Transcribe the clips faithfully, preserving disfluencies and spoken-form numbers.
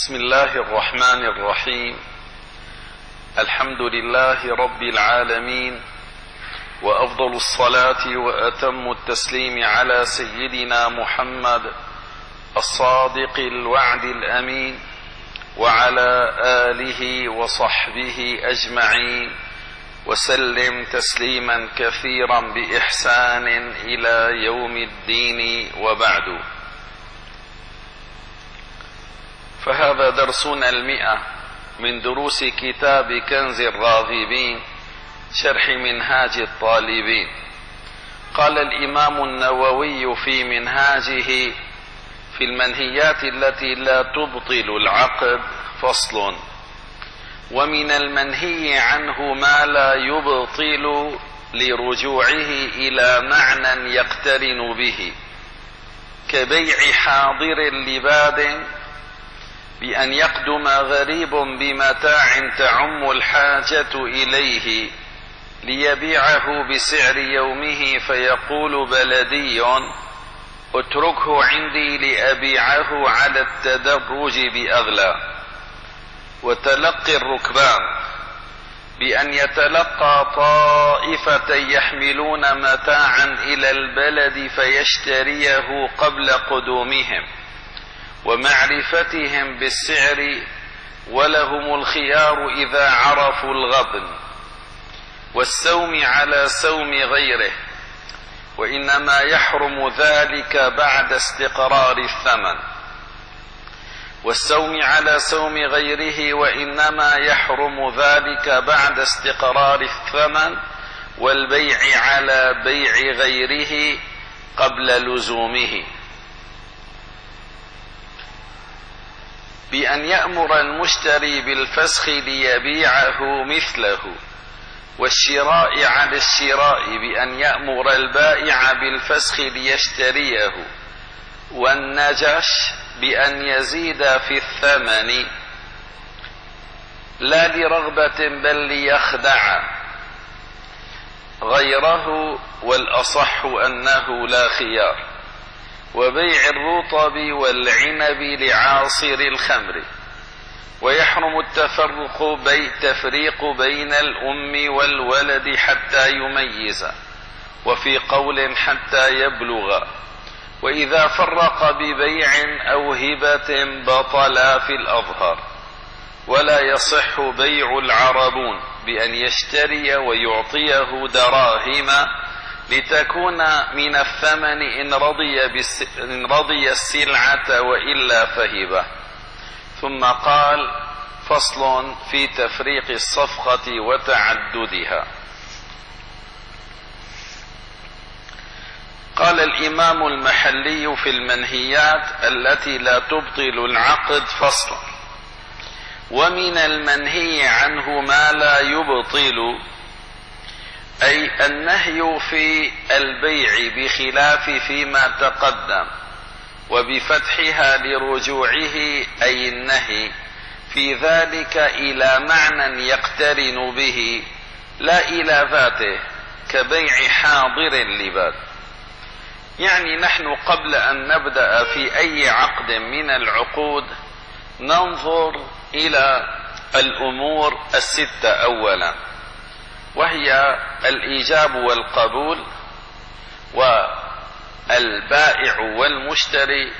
بسم الله الرحمن الرحيم. الحمد لله رب العالمين، وأفضل الصلاة وأتم التسليم على سيدنا محمد الصادق الوعد الأمين، وعلى آله وصحبه أجمعين، وسلم تسليما كثيرا بإحسان إلى يوم الدين، وبعد. فهذا درسنا المئة من دروس كتاب كنز الراغبين شرح منهاج الطالبين. قال الإمام النووي في منهاجه: في المنهيات التي لا تبطل العقد فصل: ومن المنهي عنه ما لا يبطل لرجوعه إلى معنى يقترن به، كبيع حاضر لباد بأن يقدم غريب بمتاع تعم الحاجة إليه ليبيعه بسعر يومه، فيقول بلدي: اتركه عندي لأبيعه على التدرج بأغلى. وتلقي الركبان بأن يتلقى طائفة يحملون متاعا إلى البلد فيشتريه قبل قدومهم ومعرفتهم بالسعر، ولهم الخيار إذا عرفوا الغبن. والسوم على سوم غيره، وإنما يحرم ذلك بعد استقرار الثمن. والسوم على سوم غيره، وإنما يحرم ذلك بعد استقرار الثمن. والبيع على بيع غيره قبل لزومه، بأن يأمر المشتري بالفسخ ليبيعه مثله. والشراء على الشراء، بأن يأمر البائع بالفسخ ليشتريه. والنجش بأن يزيد في الثمن لا لرغبة بل ليخدع غيره، والأصح أنه لا خيار. وبيع الرطب والعنب لعاصر الخمر. ويحرم التفرق بي تفريق بين الأم والولد حتى يميز، وفي قول حتى يبلغ. وإذا فرق ببيع أو هبة بطلا في الأظهر. ولا يصح بيع العربون بأن يشتري ويعطيه دراهم لتكون من الثمن إن رضي, بس إن رضي السلعة، وإلا فهبه. ثم قال: فصل في تفريق الصفقة وتعددها. قال الإمام المحلي في المنهيات التي لا تبطل العقد فصل: ومن المنهي عنه ما لا يبطل، أي النهي في البيع بخلاف فيما تقدم، وبفتحها لرجوعه، أي النهي في ذلك إلى معنى يقترن به لا إلى ذاته، كبيع حاضر لباد. يعني نحن قبل أن نبدأ في أي عقد من العقود ننظر إلى الأمور الستة أولا، وهي الإيجاب والقبول، والبائع والمشتري،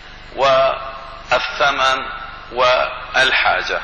والثمن، والحاجة.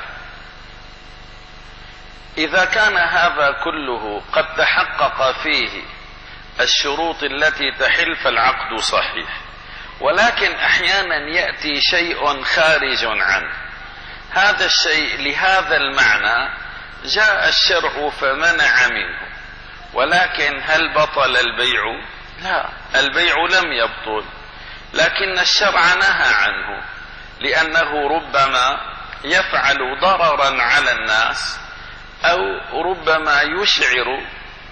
إذا كان هذا كله قد تحقق فيه الشروط التي تحل فالعقد صحيح. ولكن أحيانا يأتي شيء خارج عنه هذا الشيء لهذا المعنى، جاء الشرع فمنع منه. ولكن هل بطل البيع؟ لا، البيع لم يبطل، لكن الشرع نهى عنه، لأنه ربما يفعل ضررا على الناس، أو ربما يشعر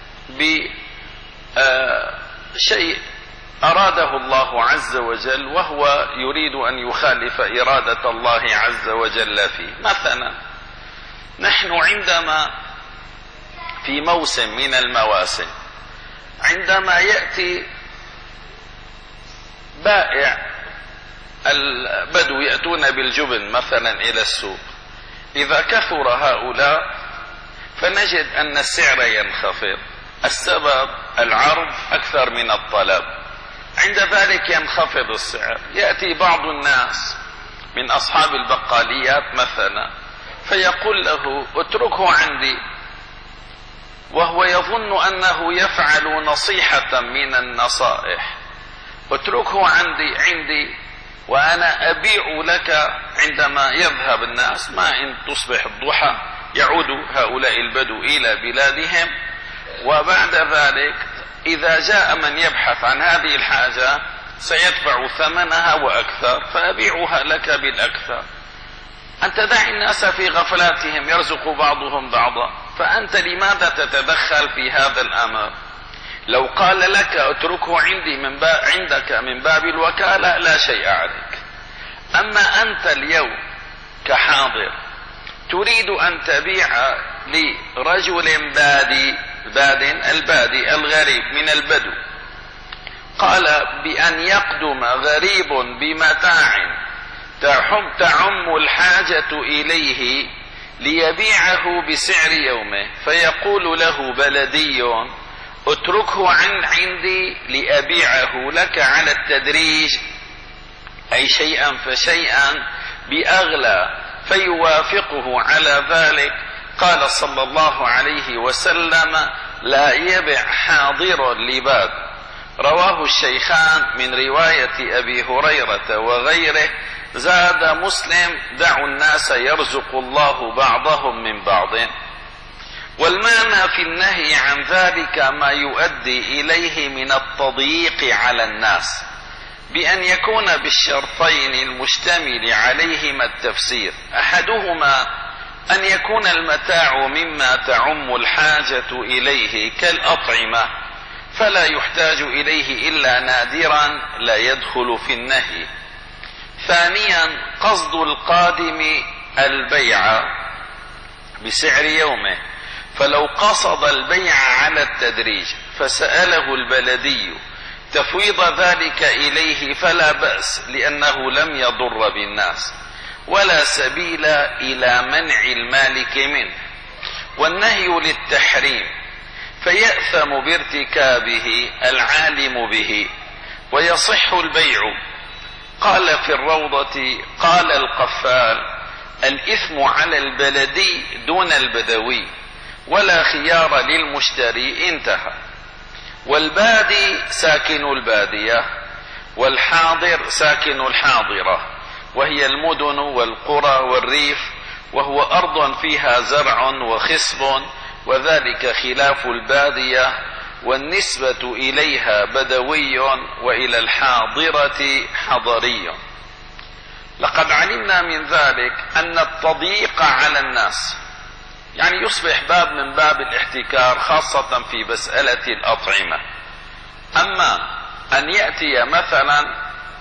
بشيء أراده الله عز وجل وهو يريد أن يخالف إرادة الله عز وجل فيه. مثلا نحن عندما في موسم من المواسم، عندما يأتي بائع البدو يأتون بالجبن مثلا إلى السوق، إذا كثر هؤلاء فنجد أن السعر ينخفض. السبب العرض أكثر من الطلب، عند ذلك ينخفض السعر. يأتي بعض الناس من أصحاب البقاليات مثلا فيقول له اتركه عندي، وهو يظن أنه يفعل نصيحة من النصائح. اتركه عندي عندي وأنا أبيع لك عندما يذهب الناس. ما إن تصبح الضحى يعود هؤلاء البدو إلى بلادهم، وبعد ذلك إذا جاء من يبحث عن هذه الحاجة سيدفع ثمنها وأكثر، فأبيعها لك بالأكثر. أنت دع الناس في غفلاتهم يرزق بعضهم بعضا، فأنت لماذا تتدخل في هذا الأمر؟ لو قال لك اتركه عندي من باب عندك من باب الوكالة لا شيء عليك. أما أنت اليوم كحاضر تريد أن تبيع لرجل بادي باد البادي الغريب من البدو، قال بأن يقدم غريب بمتاع تعم, تعم الحاجة إليه ليبيعه بسعر يومه، فيقول له بلدي اتركه عن عندي لأبيعه لك على التدريج، أي شيئا فشيئا بأغلى، فيوافقه على ذلك. قال صلى الله عليه وسلم لا يبع حاضر لباد، رواه الشيخان من رواية أبي هريرة وغيره. زاد مسلم دعوا الناس يرزق الله بعضهم من بعض. والمعنى في النهي عن ذلك ما يؤدي إليه من التضييق على الناس، بأن يكون بالشرطين المشتمل عليهما التفسير. أحدهما أن يكون المتاع مما تعم الحاجة إليه كالأطعمة فلا يحتاج إليه إلا نادرا لا يدخل في النهي. ثانيا قصد القادم البيع بسعر يومه، فلو قصد البيع على التدريج فسأله البلدي تفويض ذلك إليه فلا بأس، لأنه لم يضر بالناس ولا سبيل إلى منع المالك منه. والنهي للتحريم فيأثم بارتكابه العالم به ويصح البيع. قال في الروضة قال القفال الإثم على البلدي دون البدوي ولا خيار للمشتري، انتهى. والبادي ساكن البادية، والحاضر ساكن الحاضرة، وهي المدن والقرى والريف، وهو أرض فيها زرع وخصب، وذلك خلاف البادية، والنسبة إليها بدوي وإلى الحاضرة حضري. لقد علمنا من ذلك أن التضييق على الناس يعني يصبح باب من باب الاحتكار، خاصة في مسألة الأطعمة. أما أن يأتي مثلا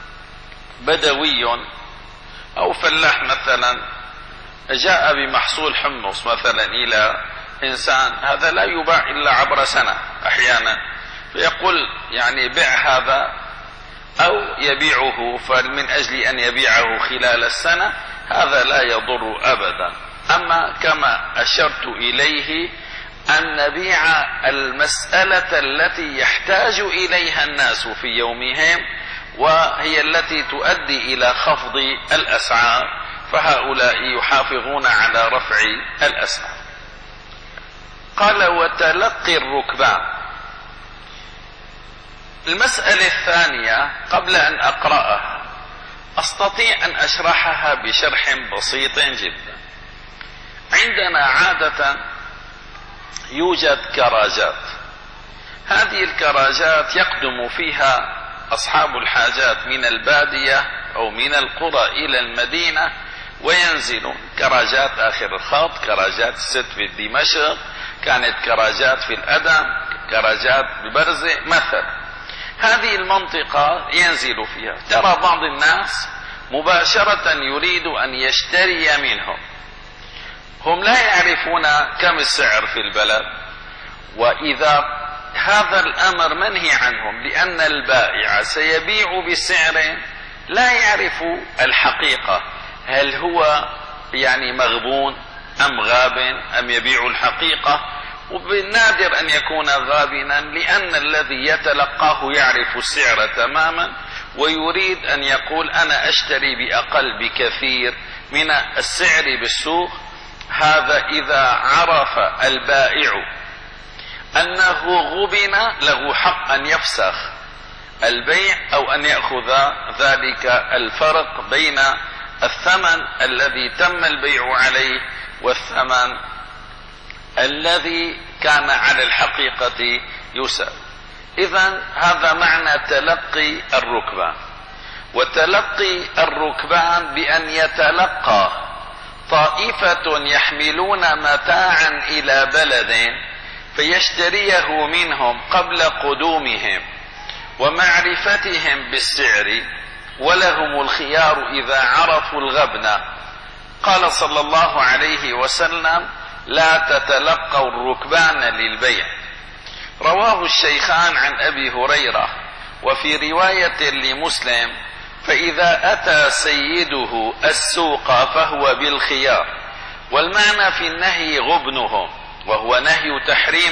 بدوي أو فلاح مثلا جاء بمحصول حمص مثلا إلى إنسان، هذا لا يباع إلا عبر سنة أحيانا، فيقول يعني بيع هذا أو يبيعه، فمن أجل أن يبيعه خلال السنة هذا لا يضر أبدا. أما كما أشرت إليه أن نبيع المسألة التي يحتاج إليها الناس في يومهم، وهي التي تؤدي إلى خفض الأسعار، فهؤلاء يحافظون على رفع الأسعار. قال وتلقي الركبان. المسألة الثانية قبل أن أقرأها أستطيع أن أشرحها بشرح بسيط جدا. عندنا عادة يوجد كراجات، هذه الكراجات يقدم فيها أصحاب الحاجات من البادية أو من القرى إلى المدينة وينزلون. كراجات آخر الخط، كراجات الست في دمشق، كانت كراجات في الأدم، كراجات ببرزة مثلا. هذه المنطقة ينزل فيها، ترى بعض الناس مباشرة يريد أن يشتري منهم، هم لا يعرفون كم السعر في البلد، وإذا هذا الأمر منهي عنهم، لأن البائع سيبيع بسعر لا يعرف الحقيقة، هل هو يعني مغبون أم غاب أم يبيع الحقيقة، وبالنادر أن يكون غابنا، لأن الذي يتلقاه يعرف السعر تماما ويريد أن يقول أنا أشتري بأقل بكثير من السعر بالسوق. هذا إذا عرف البائع أنه غبن له حق أن يفسخ البيع أو أن يأخذ ذلك الفرق بين الثمن الذي تم البيع عليه والثمن الذي كان على الحقيقة يسأل. إذن هذا معنى تلقي الركبان. وتلقي الركبان بأن يتلقى طائفة يحملون متاعا إلى بلد فيشتريه منهم قبل قدومهم ومعرفتهم بالسعر، ولهم الخيار إذا عرفوا الغبن. قال صلى الله عليه وسلم: لا تتلقوا الركبان للبيع. رواه الشيخان عن أبي هريرة. وفي رواية لمسلم: فإذا أتى سيده السوق فهو بالخيار. والمعنى في النهي غبنهم، وهو نهي تحريم،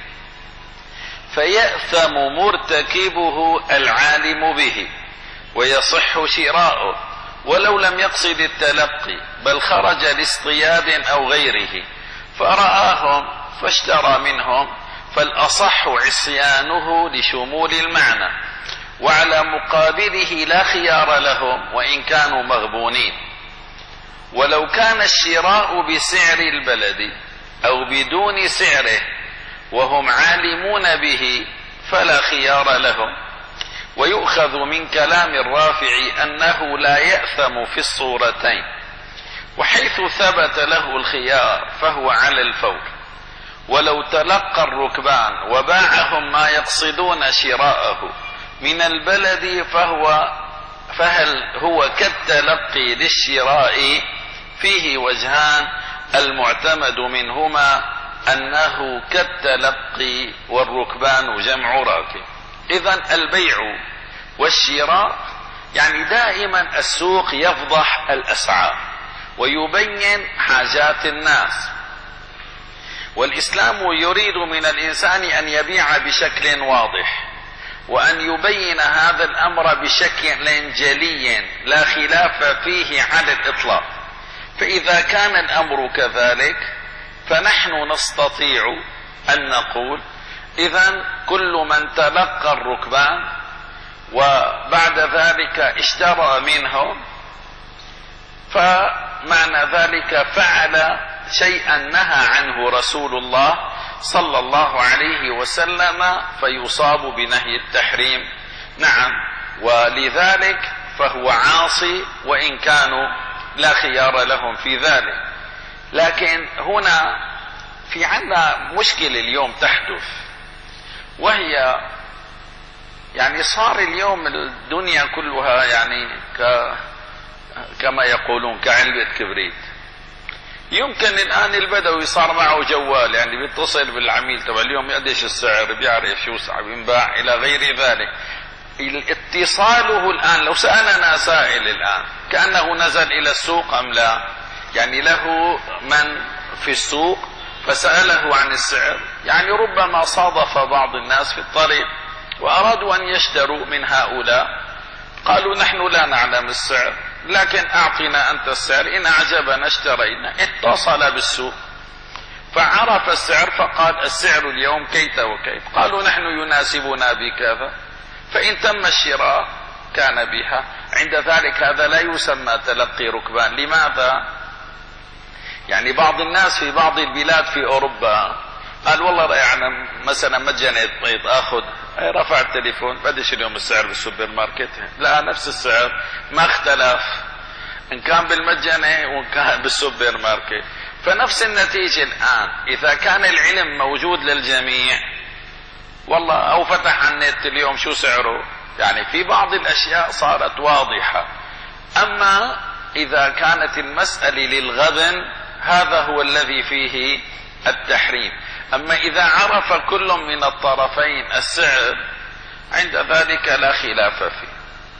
فيأثم مرتكبه العالم به ويصح شراؤه ولو لم يقصد التلقي، بل خرج لاصطياد أو غيره فرآهم فاشترى منهم، فالأصح عصيانه لشمول المعنى، وعلى مقابله لا خيار لهم وإن كانوا مغبونين. ولو كان الشراء بسعر البلد أو بدون سعره وهم عالمون به فلا خيار لهم. ويؤخذ من كلام الرافع أنه لا يأثم في الصورتين، وحيث ثبت له الخيار فهو على الفور. ولو تلقى الركبان وباعهم ما يقصدون شراءه من البلد فهو فهل هو كالتلقي للشراء؟ فيه وجهان، المعتمد منهما أنه كالتلقي والركبان جمع راكب. إذن البيع والشراء يعني دائما السوق يفضح الأسعار ويبين حاجات الناس، والإسلام يريد من الإنسان أن يبيع بشكل واضح وأن يبين هذا الأمر بشكل جلي لا خلاف فيه على الإطلاق. فإذا كان الأمر كذلك فنحن نستطيع أن نقول إذن كل من تلقى الركبان وبعد ذلك اشترى منهم فمعنى ذلك فعل شيئا نهى عنه رسول الله صلى الله عليه وسلم فيصاب بنهي التحريم. نعم، ولذلك فهو عاصي وإن كانوا لا خيار لهم في ذلك. لكن هنا في عندنا مشكلة اليوم تحدث، وهي يعني صار اليوم الدنيا كلها يعني ك كما يقولون كعلبة كبريت. يمكن الآن البدوي صار معه جوال، يعني بيتصل بالعميل تبع اليوم قديش السعر، بيعرف شو سعر بينباع إلى غير ذلك. اتصاله الآن لو سألنا سائل الآن كأنه نزل إلى السوق أم لا، يعني له من في السوق فسأله عن السعر، يعني ربما صادف بعض الناس في الطريق وأرادوا أن يشتروا من هؤلاء، قالوا نحن لا نعلم السعر لكن أعطنا أنت السعر، إن أعجبنا اشترينا. اتصل بالسوق فعرف السعر فقال السعر اليوم كيت وكيت، قالوا نحن يناسبنا بكذا، فإن تم الشراء كان بها. عند ذلك هذا لا يسمى تلقي ركبان. لماذا؟ يعني بعض الناس في بعض البلاد في أوروبا قال والله يعني مثلا مجاني بيض اخذ، رفع التليفون بديش اليوم السعر بالسوبر ماركت، لا نفس السعر ما اختلف ان كان بالمجاني وان كان بالسوبر ماركت. فنفس النتيجة الآن إذا كان العلم موجود للجميع، والله أو فتح على النت اليوم شو سعره، يعني في بعض الأشياء صارت واضحة. أما إذا كانت المسألة للغبن هذا هو الذي فيه التحريم. أما إذا عرف كل من الطرفين السعر عند ذلك لا خلاف فيه.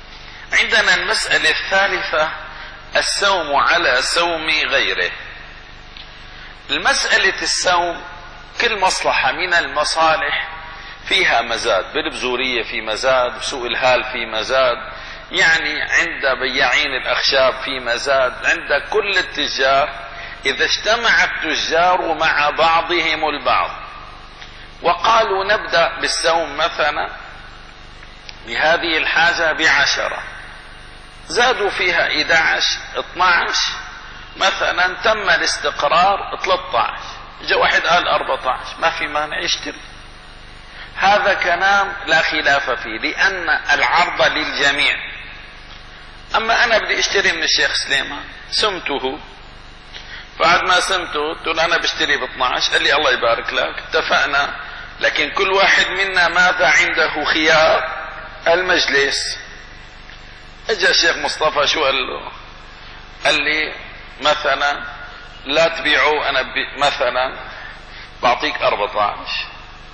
عندنا المسألة الثالثة السوم على سوم غيره. المسألة السوم كل مصلحة من المصالح فيها مزاد، بالبزورية في مزاد، بسوق الهال في مزاد، يعني عند بياعين الأخشاب في مزاد، عند كل التجار. إذا اجتمع التجار مع بعضهم البعض وقالوا نبدأ بالسوم مثلا بهذه الحاجة بعشرة، زادوا فيها إحدى عشر اثني عشر مثلا، تم الاستقرار ثلاثة عشر، جاء واحد قال أربعة عشر، ما في مانع يشتري. هذا كلام لا خلاف فيه لأن العرض للجميع. أما أنا بدي اشتري من الشيخ سليمان، سمته، بعد ما سمته قلت له أنا بشتري ب اثني عشر، قال لي الله يبارك لك، اتفقنا، لكن كل واحد منا ماذا عنده خيار المجلس. اجى الشيخ مصطفى شو قال له؟ قال لي مثلا لا تبيعوا، انا مثلا بعطيك أربعة عشر.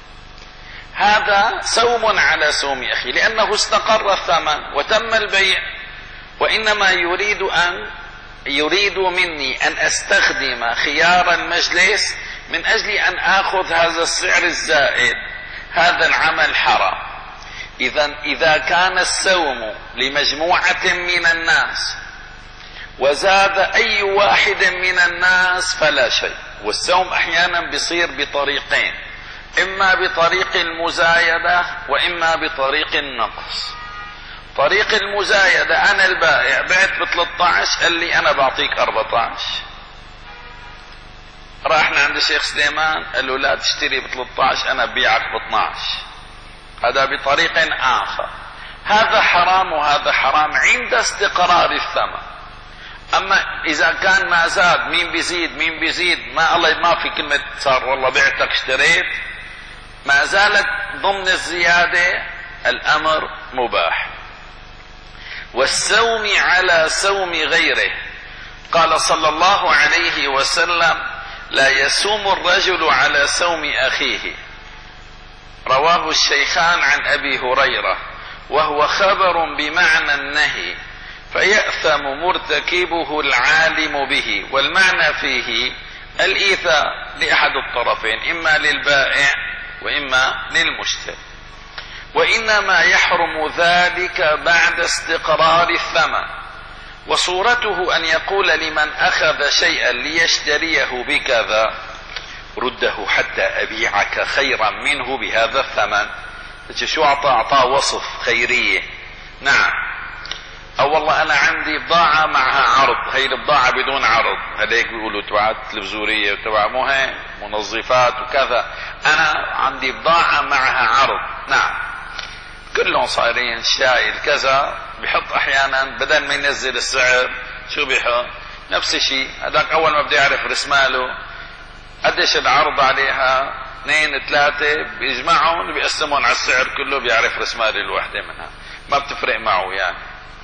هذا سوم على سوم اخي، لانه استقر الثمن وتم البيع، وانما يريد ان يريد مني ان استخدم خيار المجلس من اجل ان اخذ هذا السعر الزائد. هذا العمل حرام. اذا اذا كان السوم لمجموعة من الناس وزاد اي واحد من الناس فلا شيء. والسوم احيانا بيصير بطريقين، اما بطريق المزايدة واما بطريق النقص. طريق المزايدة انا البائع بعت ب ثلاثة عشر، قال لي انا بعطيك أربعة عشر. راحنا عند الشيخ سليمان قال له لا تشتري ب ثلاثة عشر، انا ببيعك ب اثني عشر. هذا بطريق آخر. هذا حرام وهذا حرام عند استقرار الثمن. أما إذا كان ما زاد، مين بيزيد مين بيزيد، ما الله ما في كلمة صار والله بعتك اشتريت، ما زالت ضمن الزيادة، الأمر مباح. والسوم على سوم غيره، قال صلى الله عليه وسلم لا يسوم الرجل على سوم أخيه، رواه الشيخان عن أبي هريرة، وهو خبر بمعنى النهي، فيأثم مرتكبه العالم به. والمعنى فيه الإيثاء لأحد الطرفين، إما للبائع وإما للمشتري، وإنما يحرم ذلك بعد استقرار الثمن. وصورته أن يقول لمن أخذ شيئا ليشتريه بكذا رده حتى أبيعك خيرا منه بهذا الثمن. شو أعطى؟ أعطاه وصف خيرية. نعم، أو والله أنا عندي بضاعة معها عرض، هي البضاعة بدون عرض، هذيك بيقولوا تبع التلفزيونية وتبع مهم منظفات وكذا، أنا عندي بضاعة معها عرض. نعم، كلهم صايرين شايل كذا، بحط أحيانا بدل ما ينزل السعر شو بيحط؟ نفس الشيء. هذاك أول ما بدي يعرف رسماله قديش العرض عليها، اثنين ثلاثة، بيجمعهم بيقسمهم على السعر كله، بيعرف رسمال الوحدة منها، ما بتفرق معه يعني.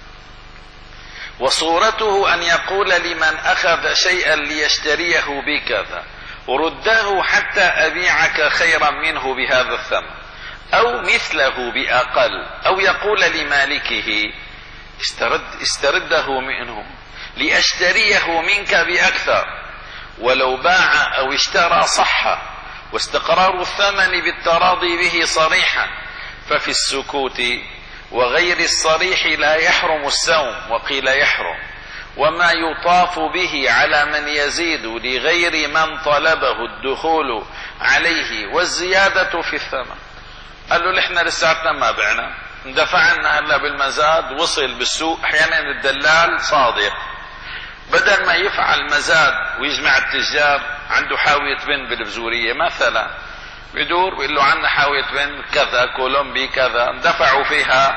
وصورته أن يقول لمن أخذ شيئا ليشتريه بكذا رده حتى أبيعك خيرا منه بهذا الثمن، أو مثله بأقل، أو يقول لمالكه استرد استرده منه لأشتريه منك بأكثر، ولو باع أو اشترى صح، واستقرار الثمن بالتراضي به صريحا. ففي السكوت وغير الصريح لا يحرم السوم، وقيل يحرم. وما يطاف به على من يزيد لغير من طلبه الدخول عليه والزيادة في الثمن. قال له نحن لساتنا ما بعنا، اندفعنا هلا بالمزاد، وصل بالسوق. احيانا الدلال صادق، بدل ما يفعل مزاد ويجمع التجار، عنده حاوية بن بالبزورية مثلا، بيدور بيقول له عنا حاوية بن كذا، كولومبي كذا، دفعوا فيها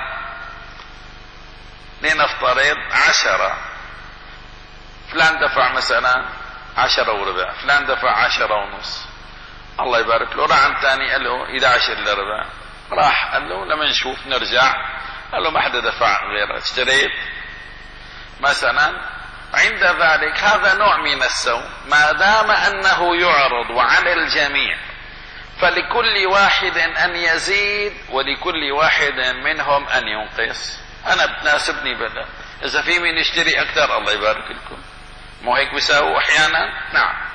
لنفترض عشرة، فلان دفع مثلا عشرة وربع، فلان دفع عشرة ونص، الله يبارك له. راح عن ثاني قال له إحدى عشر الا ربع، راح قال له لما نشوف نرجع، قال له ما حدا دفع غير اشتريت مثلا. عند ذلك هذا نوع من السوم، ما دام أنه يعرض وعلى الجميع، فلكل واحد أن يزيد ولكل واحد منهم أن ينقص. أنا بتناسبني بلا، إذا في مين يشتري أكثر الله يبارك لكم. مو هيك بيساووا أحيانا؟ نعم.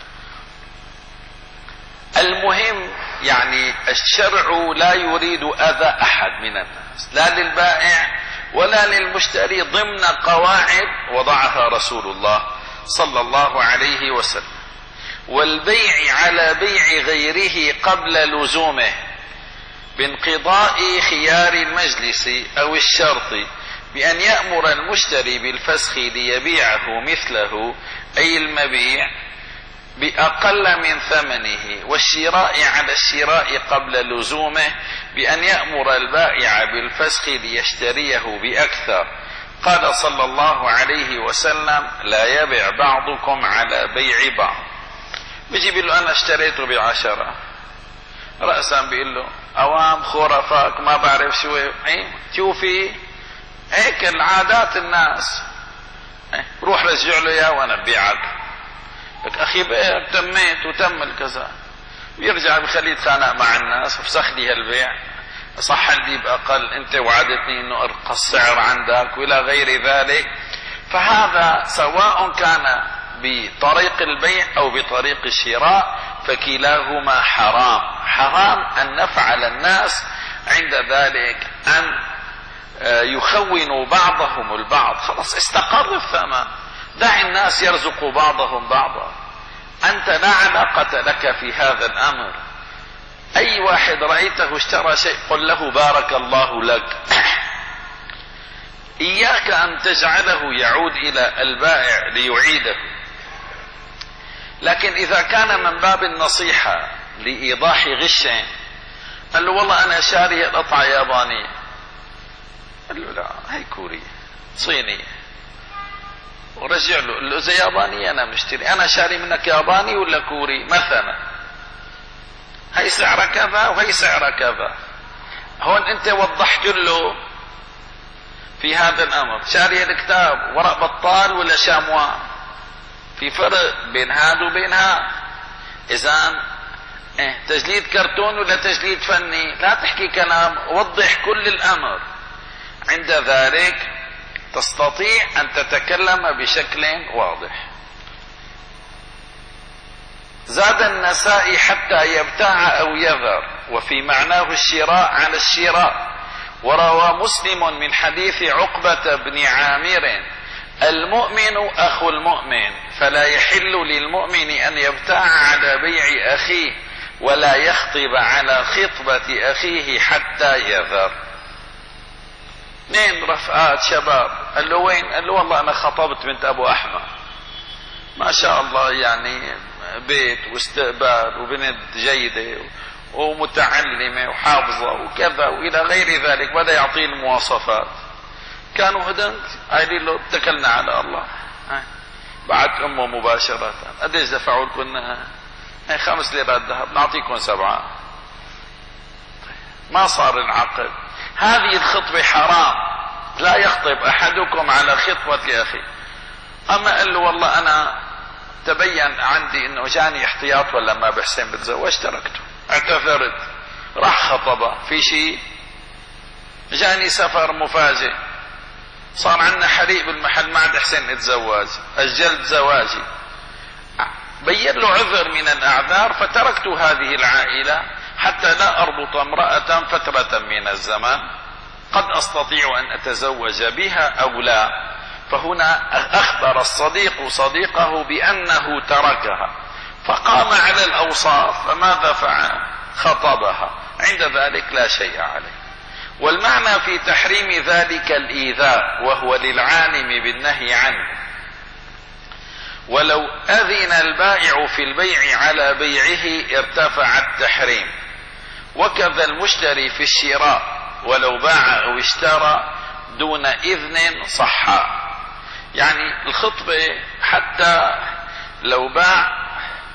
المهم يعني الشرع لا يريد أذى أحد من الناس، لا للبائع ولا للمشتري، ضمن قواعد وضعها رسول الله صلى الله عليه وسلم. والبيع على بيع غيره قبل لزومه بانقضاء خيار المجلس أو الشرط بأن يأمر المشتري بالفسخ ليبيعه مثله أي المبيع بأقل من ثمنه، والشراء على الشراء قبل لزومه بأن يأمر البائع بالفسخ ليشتريه بأكثر. قال صلى الله عليه وسلم: لا يبيع بعضكم على بيع بعض. بيجي بيقول له أنا اشتريته بعشرة، رأسا بيقول له أوام خرفاك ما بعرف شو ايه شوفي هيك العادات الناس، ايه روح رجع له اياه وانا ببيعك. لك اخي بقى تميت وتم الكذا، بيرجع بخليه يتخانق مع الناس وفسخ لي هالبيع، صح لي باقل، انت وعدتني انه ارقى السعر عندك والى غير ذلك. فهذا سواء كان بطريق البيع او بطريق الشراء فكلاهما حرام. حرام ان نفعل الناس عند ذلك ان يخونوا بعضهم البعض. خلاص استقر الثمن، دع الناس يرزقوا بعضهم بعضا، انت لا علاقة لك في هذا الامر. اي واحد رأيته اشترى شيء قل له بارك الله لك. اياك ان تجعله يعود الى البائع ليعيده. لكن اذا كان من باب النصيحة لايضاح غشه، قال له والله انا شاري قطعة يابانية، قال له لا هي كورية صينية، ورجع له قال له اذا يابانية انا مشتري، انا شاري منك ياباني ولا كوري مثلا، هي سعرها كذا وهي سعرها كذا. هون انت وضحت له في هذا الامر شاري الكتاب ورق بطال ولا شاموان، في فرق بين هذا وبين هذا. اذا إيه تجليد كرتون ولا تجليد فني، لا تحكي كلام، وضح كل الامر. عند ذلك تستطيع ان تتكلم بشكل واضح. زاد النسائي حتى يبتاع او يذر، وفي معناه الشراء على الشراء. وروى مسلم من حديث عقبة بن عامر: المؤمن اخو المؤمن، فلا يحل للمؤمن ان يبتاع على بيع اخيه ولا يخطب على خطبة اخيه حتى يذر. اثنين رفقات شباب، قال له وين؟ قال له والله انا خطبت بنت ابو احمد، ما شاء الله يعني بيت واستقبال وبنت جيدة ومتعلمة وحافظة وكذا والى غير ذلك، بدأ يعطيه المواصفات. كانوا هدنت قايلين له اتكلنا على الله. بعد امه مباشرة: قديش دفعوا لكم؟ خمس ليرات ذهب، نعطيكم سبعة. ما صار العقد. هذه الخطبة حرام، لا يخطب احدكم على خطبة اخيه. اما قال له والله انا تبين عندي انه جاني احتياط ولا ما بحسن بتزوج، تركته، اعتذرت، راح خطبه في شيء، جاني سفر مفاجئ، صار عندنا حريق بالمحل ما عاد احسن اتزوج، اجلت زواجي، بين له عذر من الاعذار، فتركت هذه العائلة حتى لا اربط امرأة فترة من الزمن قد استطيع ان اتزوج بها او لا. فهنا اخبر الصديق صديقه بانه تركها، فقام على الاوصاف، فماذا فعل؟ خطبها. عند ذلك لا شيء عليه. والمعنى في تحريم ذلك الايذاء، وهو للعالم بالنهي عنه. ولو اذن البائع في البيع على بيعه ارتفع التحريم، وكذا المشتري في الشراء، ولو باع او اشترى دون اذن صح. يعني الخطبة حتى لو باع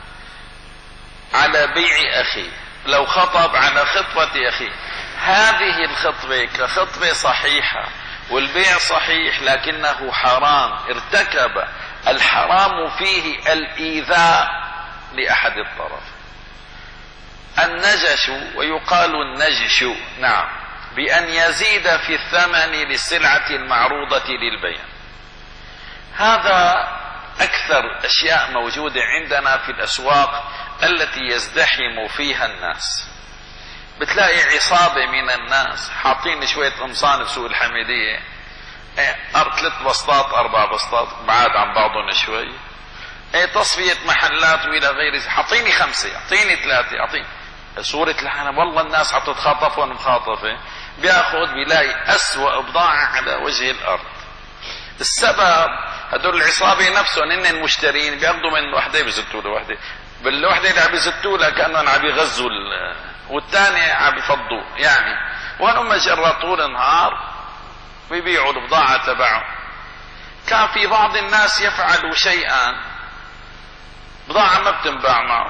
على بيع اخيه، لو خطب على خطبة اخيه، هذه الخطبة كخطبة صحيحة والبيع صحيح، لكنه حرام، ارتكب الحرام فيه الايذاء لاحد الطرف. النجش، ويقال النجش، نعم، بأن يزيد في الثمن للسلعة المعروضة للبيع. هذا أكثر أشياء موجودة عندنا في الأسواق التي يزدحم فيها الناس. بتلاقي عصابة من الناس حاطين شوية قمصان بسوق الحميدية، ثلاث بسطات أربع بسطات بعاد عن بعضهم شوي، تصفية محلات وإلى غيره، حاطيني خمسة أعطيني ثلاثة أعطيني صورة الحنم. والله الناس حتتخاطف ومخاطفة، بياخذ بيلاقي أسوأ بضاعة على وجه الأرض. السبب هدول العصابة نفسهم إن المشترين بياخذوا من وحدة بيزتوا له وحدة، بالوحدة اللي عم بيزتوا لها كأنهم عم بيغزوا، والثانية عم بيفضوا يعني، وهنهم جرى طول النهار بيبيعوا البضاعة تبعهم. كان في بعض الناس يفعلوا شيئا، بضاعة ما بتنباع معه،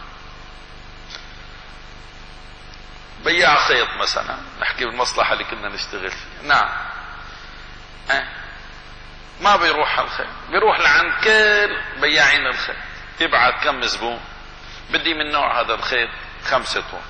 بياع خيط مثلا، نحكي بالمصلحة اللي كنا نشتغل فيها، نعم اه. ما بيروح الخيط، بيروح لعند كل بياعين الخيط، يبعت كم زبون بدي من نوع هذا الخيط خمسة طن،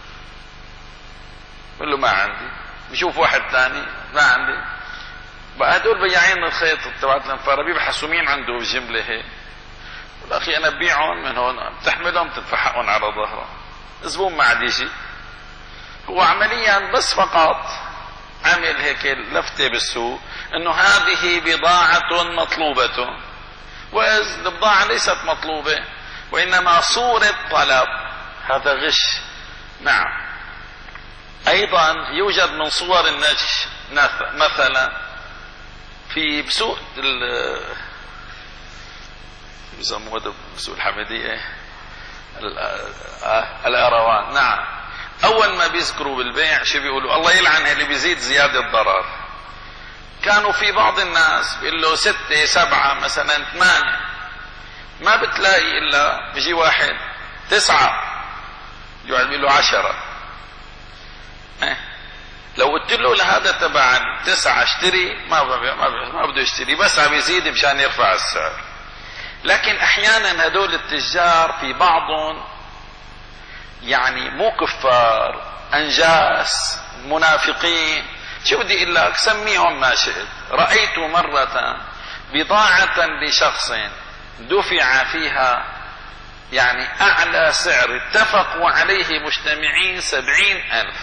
بقول له ما عندي، بشوف واحد ثاني ما عندي. بقى هدول بياعين الخيط تبعت الانفاره بيبحثوا مين عنده جمله هيك، والاخي انا ببيعهم من هون، بتحملهم تتفحقهم على ظهرهم، زبون ما عاد يجي. هو عمليا بس فقط عمل هيك لفتة بالسوق انه هذه بضاعة مطلوبة، واذ البضاعة ليست مطلوبة وانما صورة طلب، هذا غش. نعم. ايضا يوجد من صور النجش مثلا في بسوق بسموه بسوق الحميدية الأروان. نعم. اول ما بيذكروا بالبيع شو بيقولوا؟ الله يلعن اللي بيزيد زيادة ضرر. كانوا في بعض الناس بيقول له ستة سبعة مثلا ثمانية، ما بتلاقي الا بيجي واحد تسعة يقعد بيقول له عشرة. اه. لو قلت له لهذا تبع تسعة اشتري ما ما بده يشتري، بس عم يزيد مشان يرفع السعر. لكن احيانا هدول التجار في بعضهم يعني مو كفار، انجاس، منافقين، شو بدي اقول لك سميهم ما شئت. رأيت مرة بضاعة لشخص دفع فيها يعني اعلى سعر اتفقوا عليه مجتمعين سبعين الف،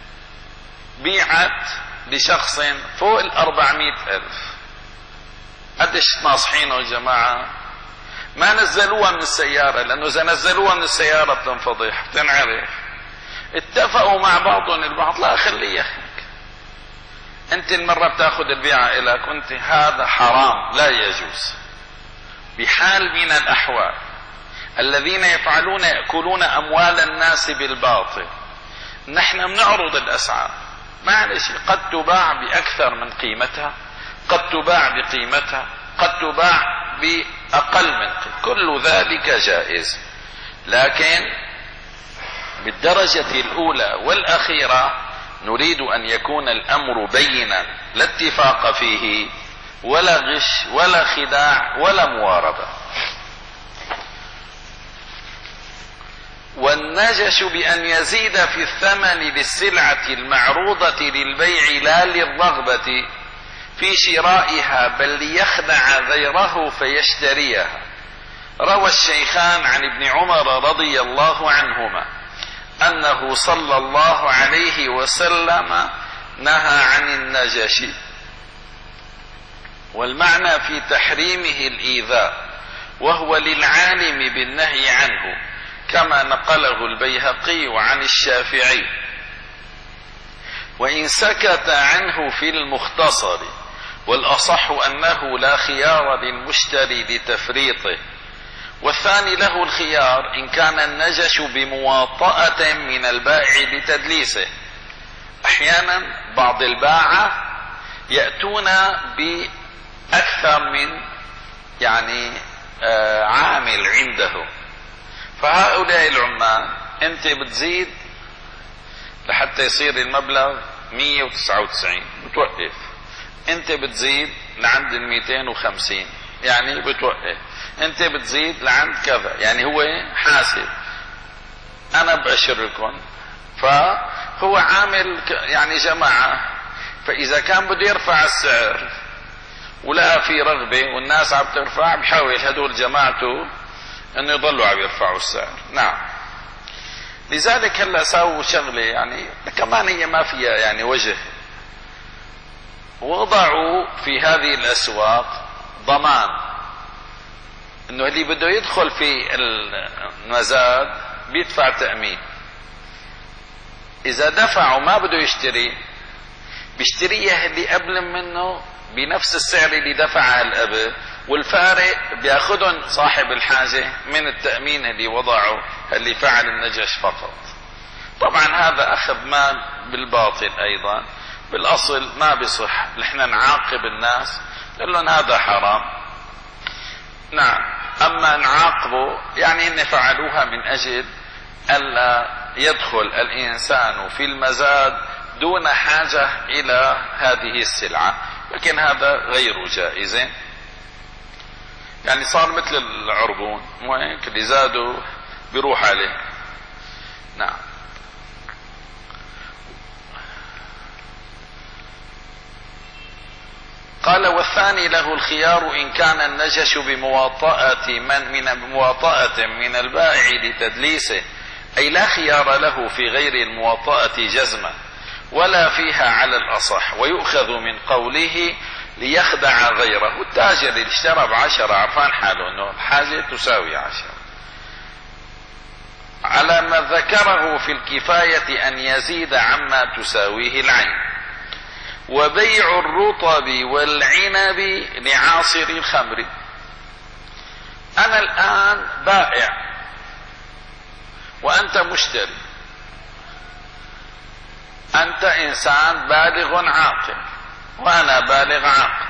بيعت لشخص فوق الاربعمائة الف. قديش ناصحينه الجماعة؟ ما نزلوها من السيارة، لانه اذا نزلوها من السيارة بتنفضح بتنعرف. اتفقوا مع بعضهم البعض لا خليه هيك، انت المرة بتاخذ البيعة الك وانت هذا حرام لا يجوز بحال من الاحوال. الذين يفعلون يأكلون اموال الناس بالباطل. نحن بنعرض الاسعار، معلش قد تباع باكثر من قيمتها، قد تباع بقيمتها، قد تباع باقل من قيمتها، كل ذلك جائز. لكن بالدرجة الاولى والاخيرة نريد ان يكون الامر بينا، لا اتفاق فيه ولا غش ولا خداع ولا مواربة. والنجش بأن يزيد في الثمن للسلعة المعروضة للبيع لا للرغبة في شرائها بل ليخدع غيره فيشتريها. روى الشيخان عن ابن عمر رضي الله عنهما أنه صلى الله عليه وسلم نهى عن النجش، والمعنى في تحريمه الإيذاء، وهو للعالم بالنهي عنه كما نقله البيهقي عن الشافعي، وإن سكت عنه في المختصر، والأصح أنه لا خيار للمشتري لتفريطه، والثاني له الخيار إن كان النجش بمواطأة من البائع لتدليسه. أحيانا بعض الباعة يأتون بأكثر من يعني آه عامل عنده، فهؤلاء العمال انت بتزيد لحتى يصير المبلغ مية وتسعة وتسعين بتوقف، انت بتزيد لعند الميتين وخمسين يعني بتوقف، انت بتزيد لعند كذا، يعني هو حاسب انا بأشركم. هو عامل يعني جماعة، فإذا كان بده يرفع السعر ولقى في رغبة والناس عم ترفع، بحاول هدول جماعته انه يضلوا عم يرفعوا السعر. نعم. لذلك هلا سووا شغلة يعني كمان هي ما فيها يعني وجه، وضعوا في هذه الأسواق ضمان انه اللي بده يدخل في المزاد بيدفع تأمين، اذا دفع وما بده يشتري بيشتريها اللي قبل منه بنفس السعر اللي دفعها الأب، والفارق بياخذهم صاحب الحاجة من التأمين اللي وضعه اللي فعل النجش فقط. طبعا هذا أخذ مال بالباطل أيضا، بالأصل ما بصح نحن نعاقب الناس نقول لهم هذا حرام. نعم. أما نعاقبه يعني إن فعلوها من أجل ألا يدخل الإنسان في المزاد دون حاجة إلى هذه السلعة، لكن هذا غير جائز. يعني صار مثل العربون، مو هيك؟ اللي زادوا بيروح عليه. نعم. قال والثاني له الخيار إن كان النجش بمواطأة من من مواطأة من البائع لتدليسه، أي لا خيار له في غير المواطأة جزما ولا فيها على الأصح، ويؤخذ من قوله ليخدع غيره. التاجر اللي اشترى بعشرة عرفان حاله انه الحاجة تساوي عشرة، على ما ذكره في الكفاية أن يزيد عما تساويه العين. وبيع الرطب والعنب لعاصر الخمر. أنا الآن بائع وأنت مشتري، أنت إنسان بالغ عاقل وأنا بالغ عاقل،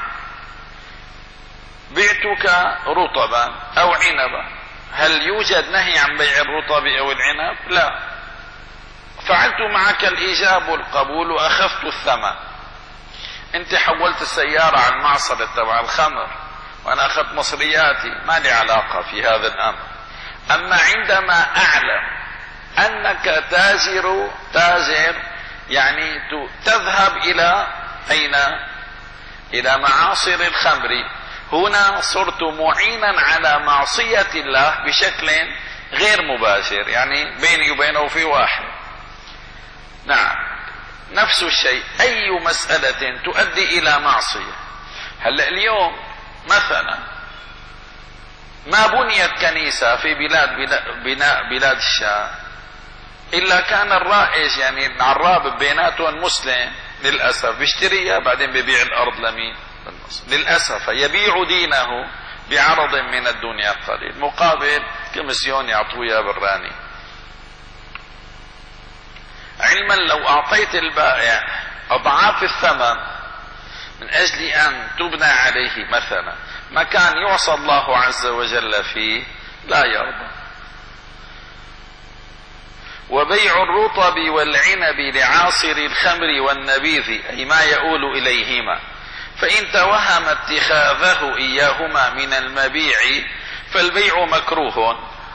بعتك رطبا أو عنبا، هل يوجد نهي عن بيع الرطب أو العنب؟ لا. فعلت معك الإيجاب والقبول وأخذت الثمن، أنت حولت السيارة على المعصرة تبع الخمر وأنا أخذت مصرياتي، ما لي علاقة في هذا الأمر. أما عندما أعلم أنك تاجر تاجر يعني تذهب إلى أين؟ إلى معاصر الخمر، هنا صرت معينا على معصية الله بشكل غير مباشر، يعني بيني وبينه في واحد. نعم. نفس الشيء أي مسألة تؤدي إلى معصية. هلأ اليوم مثلا ما بنيت كنيسة في بلاد بناء بلاد الشام إلا كان الرائج يعني العراب بيناتهم مسلم، للأسف بيشتريها بعدين بيبيع الأرض لمين؟ للأسف يبيع دينه بعرض من الدنيا قليل مقابل كمسيون يعطوه يا براني. علما لو أعطيت البائع أضعاف الثمن من أجل أن تبنى عليه مثلا مكان يعصى الله عز وجل فيه لا يرضى. وبيع الرطب والعنب لعاصر الخمر والنبيذ، أي ما يؤول إليهما، فإن توهم اتخاذه إياهما من المبيع فالبيع مكروه،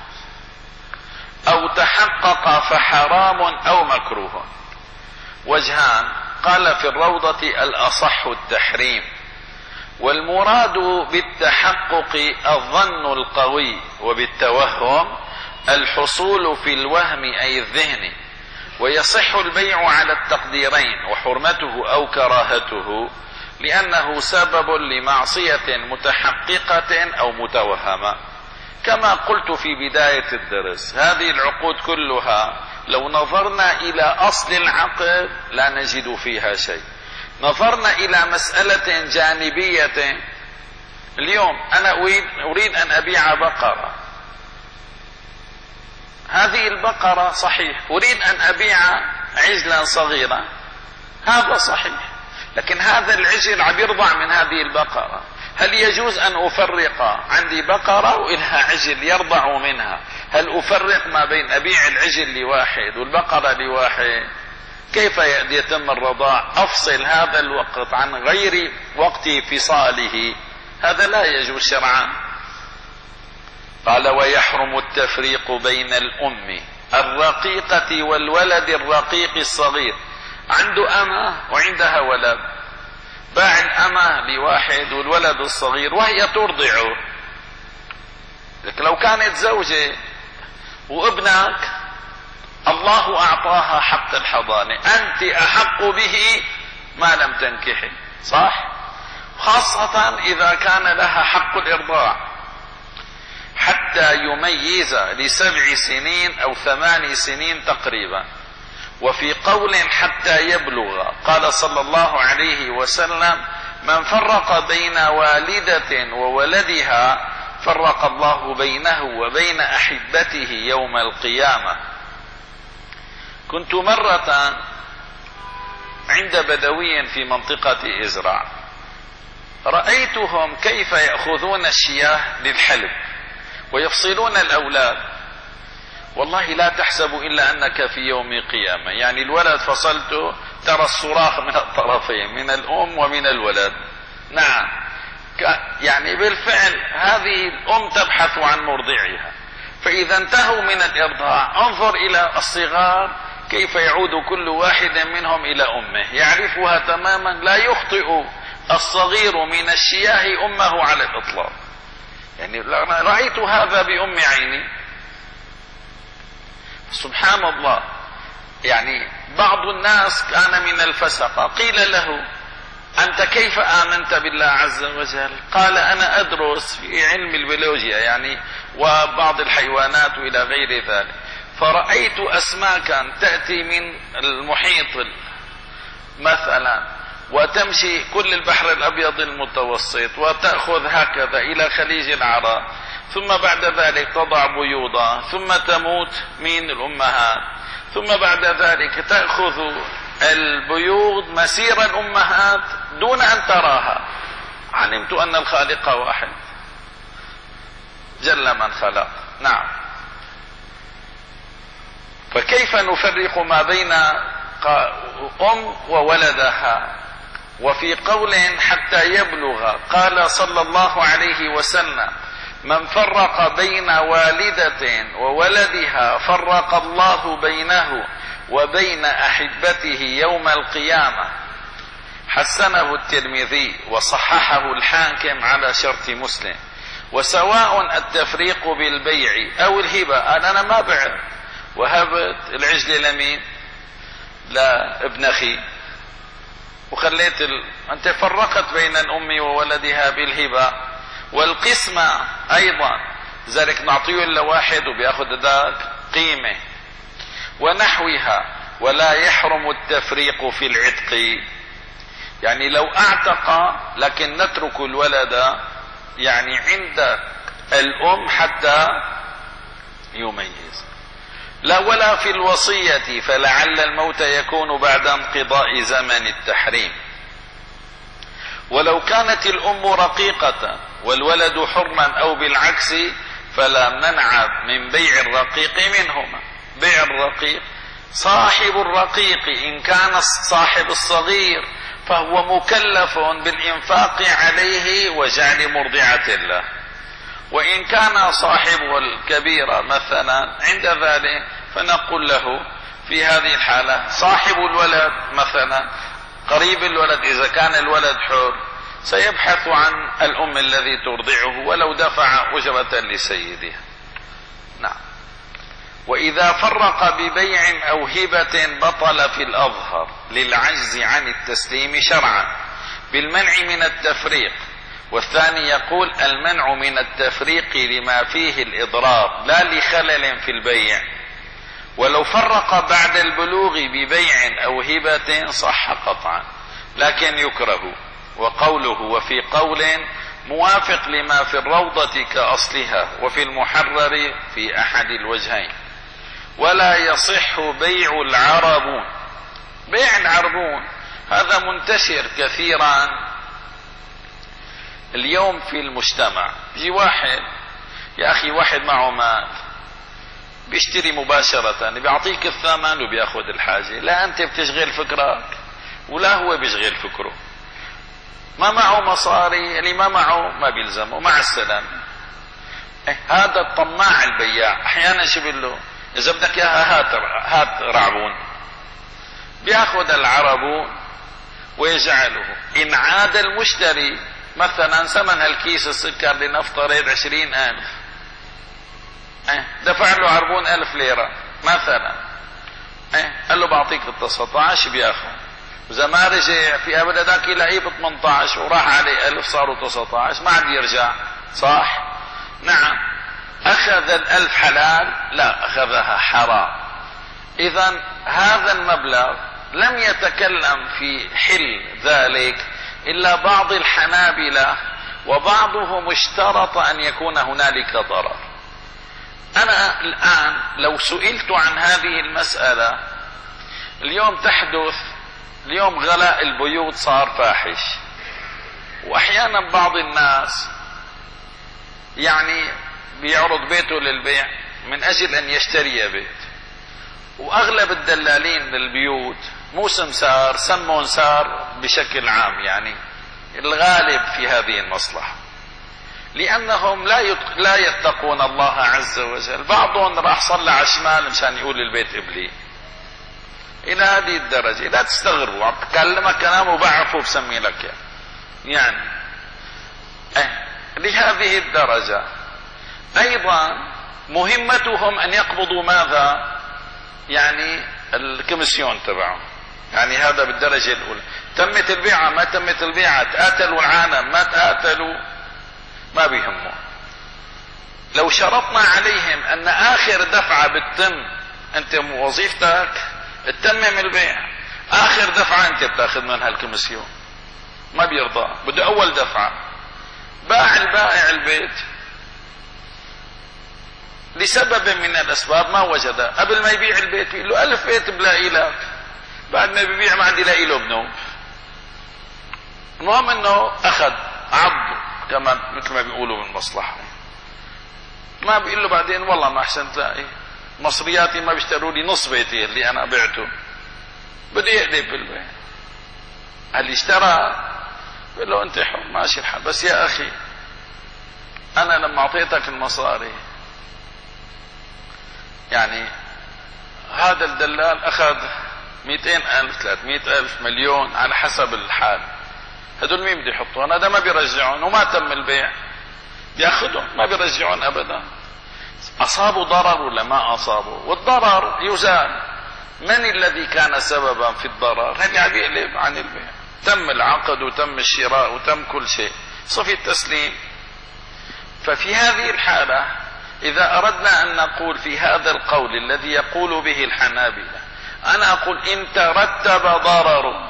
أو تحقق فحرام أو مكروه. وجهان. قال في الروضة الأصح التحريم، والمراد بالتحقق الظن القوي، وبالتوهم الحصول في الوهم أي الذهن. ويصح البيع على التقديرين، وحرمته أو كراهته، لأنه سبب لمعصية متحققة أو متوهمة. كما قلت في بداية الدرس، هذه العقود كلها لو نظرنا إلى أصل العقد لا نجد فيها شيء. نظرنا إلى مسألة جانبية، اليوم أنا أريد أن أبيع بقرة، هذه البقرة صحيح، أريد أن أبيع عجلا صغيرا، هذا صحيح، لكن هذا العجل عم يرضع من هذه البقرة، هل يجوز أن أفرق؟ عندي بقرة وإلها عجل يرضع منها، هل أفرق ما بين أبيع العجل لواحد والبقرة لواحد؟ كيف يتم الرضاع؟ أفصل هذا الوقت عن غير وقت فصاله، هذا لا يجوز شرعا. قال ويحرم التفريق بين الأم الرقيقة والولد الرقيق الصغير. عنده أمة وعندها ولد، باع الأمة لواحد والولد الصغير وهي ترضعه. لكن لو كانت زوجة وابنك الله أعطاها حق الحضانة، أنت أحق به ما لم تنكحي، صح؟ خاصة إذا كان لها حق الإرضاع حتى يميز لسبع سنين أو ثمان سنين تقريبا. وفي قول حتى يبلغ، قال صلى الله عليه وسلم: من فرق بين والدة وولدها فرق الله بينه وبين أحبته يوم القيامة. كنت مرة عند بدوي في منطقة إزراع، رأيتهم كيف يأخذون الشياه للحلب ويفصلون الأولاد. والله لا تحسب إلا أنك في يوم قيامة، يعني الولد فصلته ترى الصراخ من الطرفين، من الأم ومن الولد. نعم، يعني بالفعل هذه الأم تبحث عن مرضعها. فإذا انتهوا من الإرضاع انظر إلى الصغار كيف يعود كل واحد منهم إلى أمه، يعرفها تماما، لا يخطئ الصغير من الشياه أمه على الإطلاق. يعني رأيت هذا بأم عيني. سبحان الله. يعني بعض الناس كان من الفسقة، قيل له: أنت كيف آمنت بالله عز وجل؟ قال: أنا أدرس في علم البيولوجيا يعني وبعض الحيوانات وإلى غير ذلك، فرأيت أسماكا تأتي من المحيط مثلا وتمشي كل البحر الأبيض المتوسط وتأخذ هكذا إلى خليج العرب، ثم بعد ذلك تضع بيوضها، ثم تموت من الأمهات، ثم بعد ذلك تأخذ البيوض مسير الأمهات دون أن تراها. علمت أن الخالق واحد جل من خلق. نعم. فكيف نفرق ما بين أم وولدها؟ وفي قول حتى يبلغ، قال صلى الله عليه وسلم: من فرق بين والدة وولدها فرق الله بينه وبين أحبته يوم القيامة. حسنه الترمذي وصححه الحاكم على شرط مسلم. وسواء التفريق بالبيع أو الهبة، أنا ما بعت وهبت العجل لمين؟ لابن أخي، وخليت ال... أنت فرقت بين الأم وولدها بالهبة والقسمة أيضا، ذلك نعطيه لواحد وبيأخذ ذاك قيمة ونحوها. ولا يحرم التفريق في العتق، يعني لو اعتق لكن نترك الولد يعني عند الأم حتى يميز. لا ولا في الوصية، فلعل الموت يكون بعد انقضاء زمن التحريم. ولو كانت الأم رقيقة والولد حرما أو بالعكس فلا منع من بيع الرقيق منهما. بيع الرقيق، صاحب الرقيق إن كان صاحب الصغير فهو مكلف بالإنفاق عليه وجعل مرضعة له، وإن كان صاحب الكبيرة مثلا عند ذلك فنقول له في هذه الحالة صاحب الولد مثلا قريب الولد إذا كان الولد حر سيبحث عن الأم الذي ترضعه ولو دفع أجرة لسيدها. نعم. وإذا فرق ببيع أو هبة بطل في الأظهر للعجز عن التسليم شرعا بالمنع من التفريق. والثاني يقول المنع من التفريق لما فيه الإضرار لا لخلل في البيع. ولو فرق بعد البلوغ ببيع أو هبة صح قطعا لكن يكره. وقوله وفي قول موافق لما في الروضة كأصلها وفي المحرر في أحد الوجهين. ولا يصح بيع العربون. بيع العربون هذا منتشر كثيرا اليوم في المجتمع. يجي واحد يا أخي واحد معه مال بيشتري مباشرة بيعطيك الثمن وبياخذ الحاجة، لا أنت بتشغل فكرك ولا هو بيشغل فكره. ما معه مصاري اللي ما معه ما بيلزمه مع السلامة. هذا الطماع البياع أحيانا شو بيقول له إذا بدك إياها هات هات رعبون. بياخذ العربون ويجعله. إن عاد المشتري مثلا ثمن هالكيس السكر لنفترض عشرين ألف، دفع له عربون ألف ليرة مثلا، قال له بعطيك بالتسعة عشر، بياخذ. وإذا ما رجع في أبدا ذاك يلاقيه ب ثمانية عشر وراح عليه ألف صاروا تسعة عشر، ما عاد يرجع. صح؟ نعم. أخذ الألف حلال؟ لا، أخذها حرام. إذا هذا المبلغ لم يتكلم في حل ذلك إلا بعض الحنابلة، وبعضهم اشترط أن يكون هنالك ضرر. أنا الآن لو سئلت عن هذه المسألة، اليوم تحدث، اليوم غلاء البيوت صار فاحش، وأحيانا بعض الناس يعني بيعرض بيته للبيع من أجل أن يشتري بيت، وأغلب الدلالين للبيوت مو سمسار، سمون سار بشكل عام، يعني الغالب في هذه المصلحة، لأنهم لا لا يتقون الله عز وجل. بعضهم راح صلى على الشمال مشان يقول البيت إبلي. إلى هذه الدرجة لا تستغربوا، عم بكلمك كلام وبعرفه بسمي لك يعني اه لهذه الدرجة. أيضا مهمتهم أن يقبضوا ماذا؟ يعني الكمسيون تبعهم، يعني هذا بالدرجة الأولى. تمت البيعة ما تمت البيعة، تقاتلوا العالم ما تقاتلوا، ما بيهموا. لو شرطنا عليهم أن آخر دفعة بتتم، أنت وظيفتك تتمم البيع، آخر دفعة أنت بتاخذ منها الكمسيون، ما بيرضى، بده أول دفعة. باع البائع البيت لسبب من الأسباب ما وجدها، قبل ما يبيع البيت بيقول له ألف بيت بلاقي لك، بعد ما بيبيع ما عندي لاقي له بنوب. المهم انه اخذ عض كمان مثل ما بيقولوا من مصلحة، ما بيقول له بعدين والله ما احسن تلاقي مصرياتي ما بيشتروا لي نص بيتي اللي انا بعته، بدي يقلب بالبيع. اللي اشترى بيقول له انت حر ماشي الحال، بس يا اخي انا لما اعطيتك المصاري يعني هذا الدلال اخذ مئتين ألف ثلاثمئة ألف مليون على حسب الحال، هدول مين بده يحطوا؟ أنا هذا ما بيرجعون وما تم البيع، بياخذهم ما بيرجعون أبدا. أصابوا ضرر ولا ما أصابوا؟ والضرر يزال. من الذي كان سببا في الضرر؟ هل قاعد يقلب عن البيع، تم العقد وتم الشراء وتم كل شيء، صفي التسليم. ففي هذه الحالة إذا أردنا أن نقول في هذا القول الذي يقول به الحنابلة، أنا أقول إن ترتب ضرر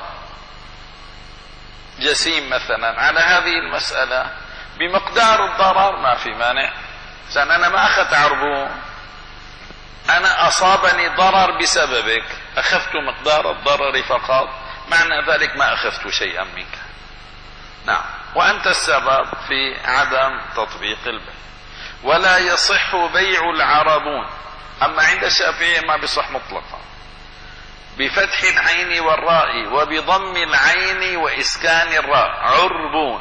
جسيم مثلا على هذه المسألة بمقدار الضرر ما في مانع. لأن أنا ما أخذت عربون، أنا أصابني ضرر بسببك، أخذت مقدار الضرر فقط، معنى ذلك ما أخذت شيئا منك. نعم، وأنت السبب في عدم تطبيق البيع. ولا يصح بيع العربون. أما عند الشافعية ما بيصح مطلقا، بفتح العين والراء وبضم العين وإسكان الراء، عربون،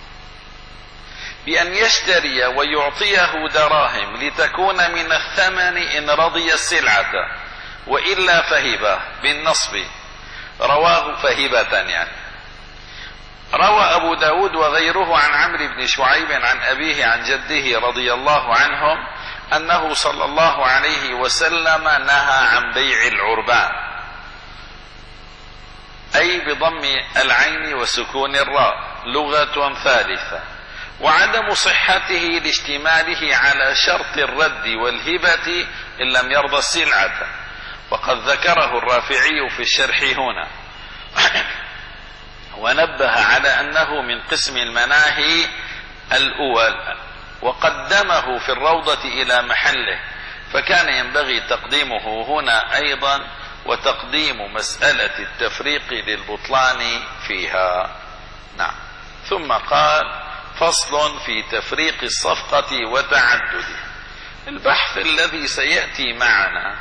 بأن يشتري ويعطيه دراهم لتكون من الثمن إن رضي السلعة، وإلا فهبة بالنصب. رواه فهبة يعني. روى أبو داود وغيره عن عمرو بن شعيب عن أبيه عن جده رضي الله عنهم أنه صلى الله عليه وسلم نهى عن بيع العربان، أي بضم العين وسكون الراء، لغة ثالثة. وعدم صحته لاشتماله على شرط الرد والهبة إن لم يرضى السلعة، وقد ذكره الرافعي في الشرح هنا، ونبه على أنه من قسم المناهي الأول، وقدمه في الروضة إلى محله، فكان ينبغي تقديمه هنا أيضا، وتقديم مسألة التفريق للبطلان فيها. نعم. ثم قال: فصل في تفريق الصفقة وتعدده. البحث الذي سيأتي معنا،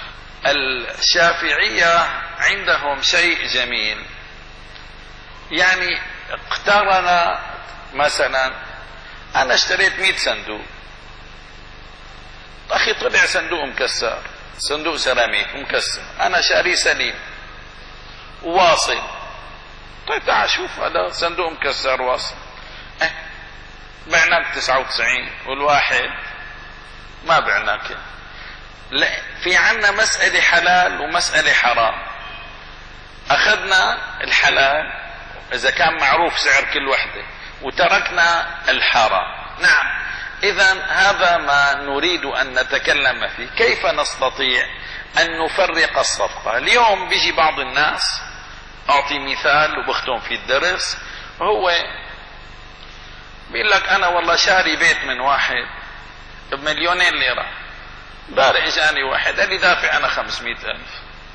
الشافعية عندهم شيء جميل، يعني اقترن مثلا أنا اشتريت مئة صندوق، أخي طلع صندوق مكسر، صندوق سيراميك مكسر، انا شاري سليم وواصل. طيب تعال شوف هذا صندوق مكسر واصل، اه بعناك تسعة وتسعين والواحد ما بعناك. لا، في عنا مسألة حلال ومسألة حرام. اخذنا الحلال اذا كان معروف سعر كل وحدة، وتركنا الحرام. نعم، اذا هذا ما نريد ان نتكلم فيه. كيف نستطيع ان نفرق الصفقة؟ اليوم بيجي بعض الناس، اعطي مثال وبختم في الدرس، هو بيقول لك انا والله شاري بيت من واحد بمليونين ليرة، دار اجاني واحد قال لي دافع انا خمسمائة الف.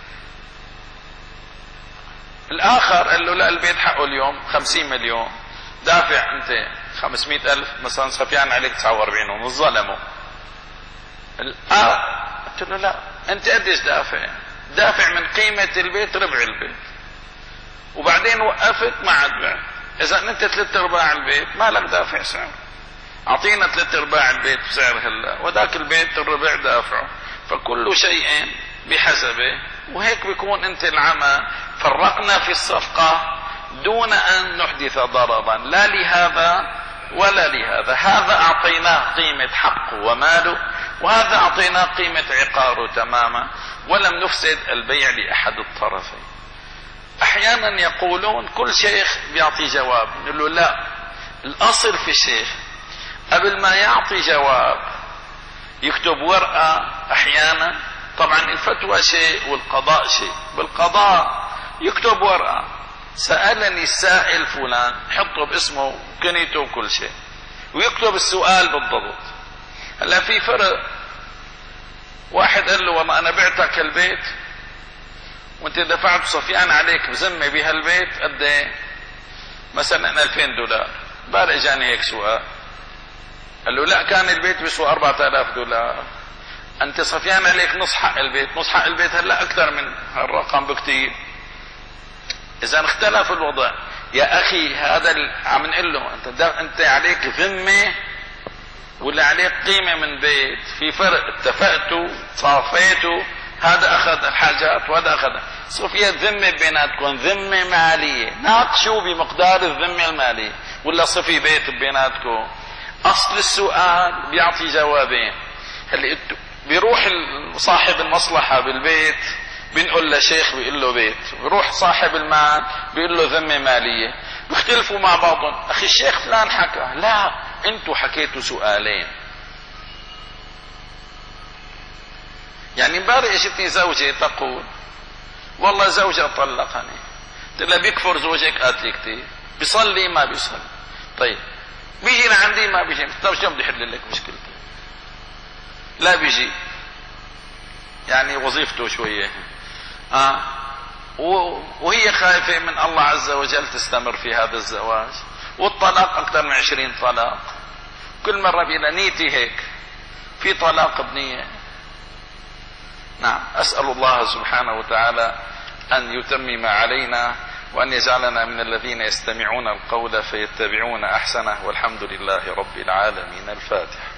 الاخر قال له لا، البيت حقه اليوم خمسين مليون، دافع انت خمسمائة الف مثلا، صفيان عليك تسعة وأربعين ونص، ظلموا. قلت له لا، انت قديش دافع؟ دافع من قيمة البيت ربع البيت، وبعدين وقفت ما عاد بعت. اذا انت ثلاث ارباع البيت ما لك دافع سعر، اعطينا ثلاث ارباع البيت بسعر هلا، وذاك البيت الربع دافعه. فكل شيء بحسبه، وهيك بيكون انت العمى فرقنا في الصفقة دون ان نحدث ضررا لا لهذا ولا لهذا. هذا اعطيناه قيمة حقه وماله، وهذا اعطيناه قيمة عقاره تماما، ولم نفسد البيع لاحد الطرفين. احيانا يقولون كل شيخ بيعطي جواب، نقول له لا، الاصل في الشيخ قبل ما يعطي جواب يكتب ورقة. احيانا طبعا الفتوى شيء والقضاء شيء. بالقضاء يكتب ورقة، سألني السائل فلان، حطه باسمه وكنيته وكل شيء، ويكتب السؤال بالضبط. هلا في فرق، واحد قال له والله انا بعتك البيت وانت دفعت صفيان عليك بذمه بهالبيت قد ايه؟ مثلا ألفين دولار. بعد اجاني هيك سؤال، قال له لا، كان البيت بيسوى أربعة آلاف دولار، انت صفيان عليك نص حق البيت. نص حق البيت هلا اكثر من هالرقم بكتير. اذا اختلف الوضع يا اخي، هذا عم نقول له انت انت عليك ذمه ولا عليك قيمه من بيت، في فرق. اتفقتوا صافيتوا، هذا اخذ الحاجات وهذا اخذ. صفيت ذمه بيناتكم، ذمه ماليه، ناقشوا بمقدار الذمه الماليه، ولا صفي بيت بيناتكم. اصل السؤال بيعطي جوابين. هل بيروح صاحب المصلحه بالبيت بنقول لشيخ بيقول له بيت، بيروح صاحب المال بيقول له ذمه ماليه، بيختلفوا مع بعضهم. اخي الشيخ فلان حكى، لا، انتوا حكيتوا سؤالين. يعني امبارح اجتني زوجي تقول والله زوجها طلقني. قلت لها بيكفر زوجك؟ قالت لي كثير. بيصلي؟ ما بيصلي. طيب بيجي لعندي؟ ما بيجي. طيب شو بدي احل لك مشكلتك؟ لا بيجي، يعني وظيفته شويه آه. وهي خايفة من الله عز وجل تستمر في هذا الزواج، والطلاق أكثر من عشرين طلاق. كل مرة بينا نيتي هيك، في طلاق بنية. نعم، أسأل الله سبحانه وتعالى أن يتمم علينا، وأن يجعلنا من الذين يستمعون القول فيتبعون أحسنه، والحمد لله رب العالمين. الفاتحة.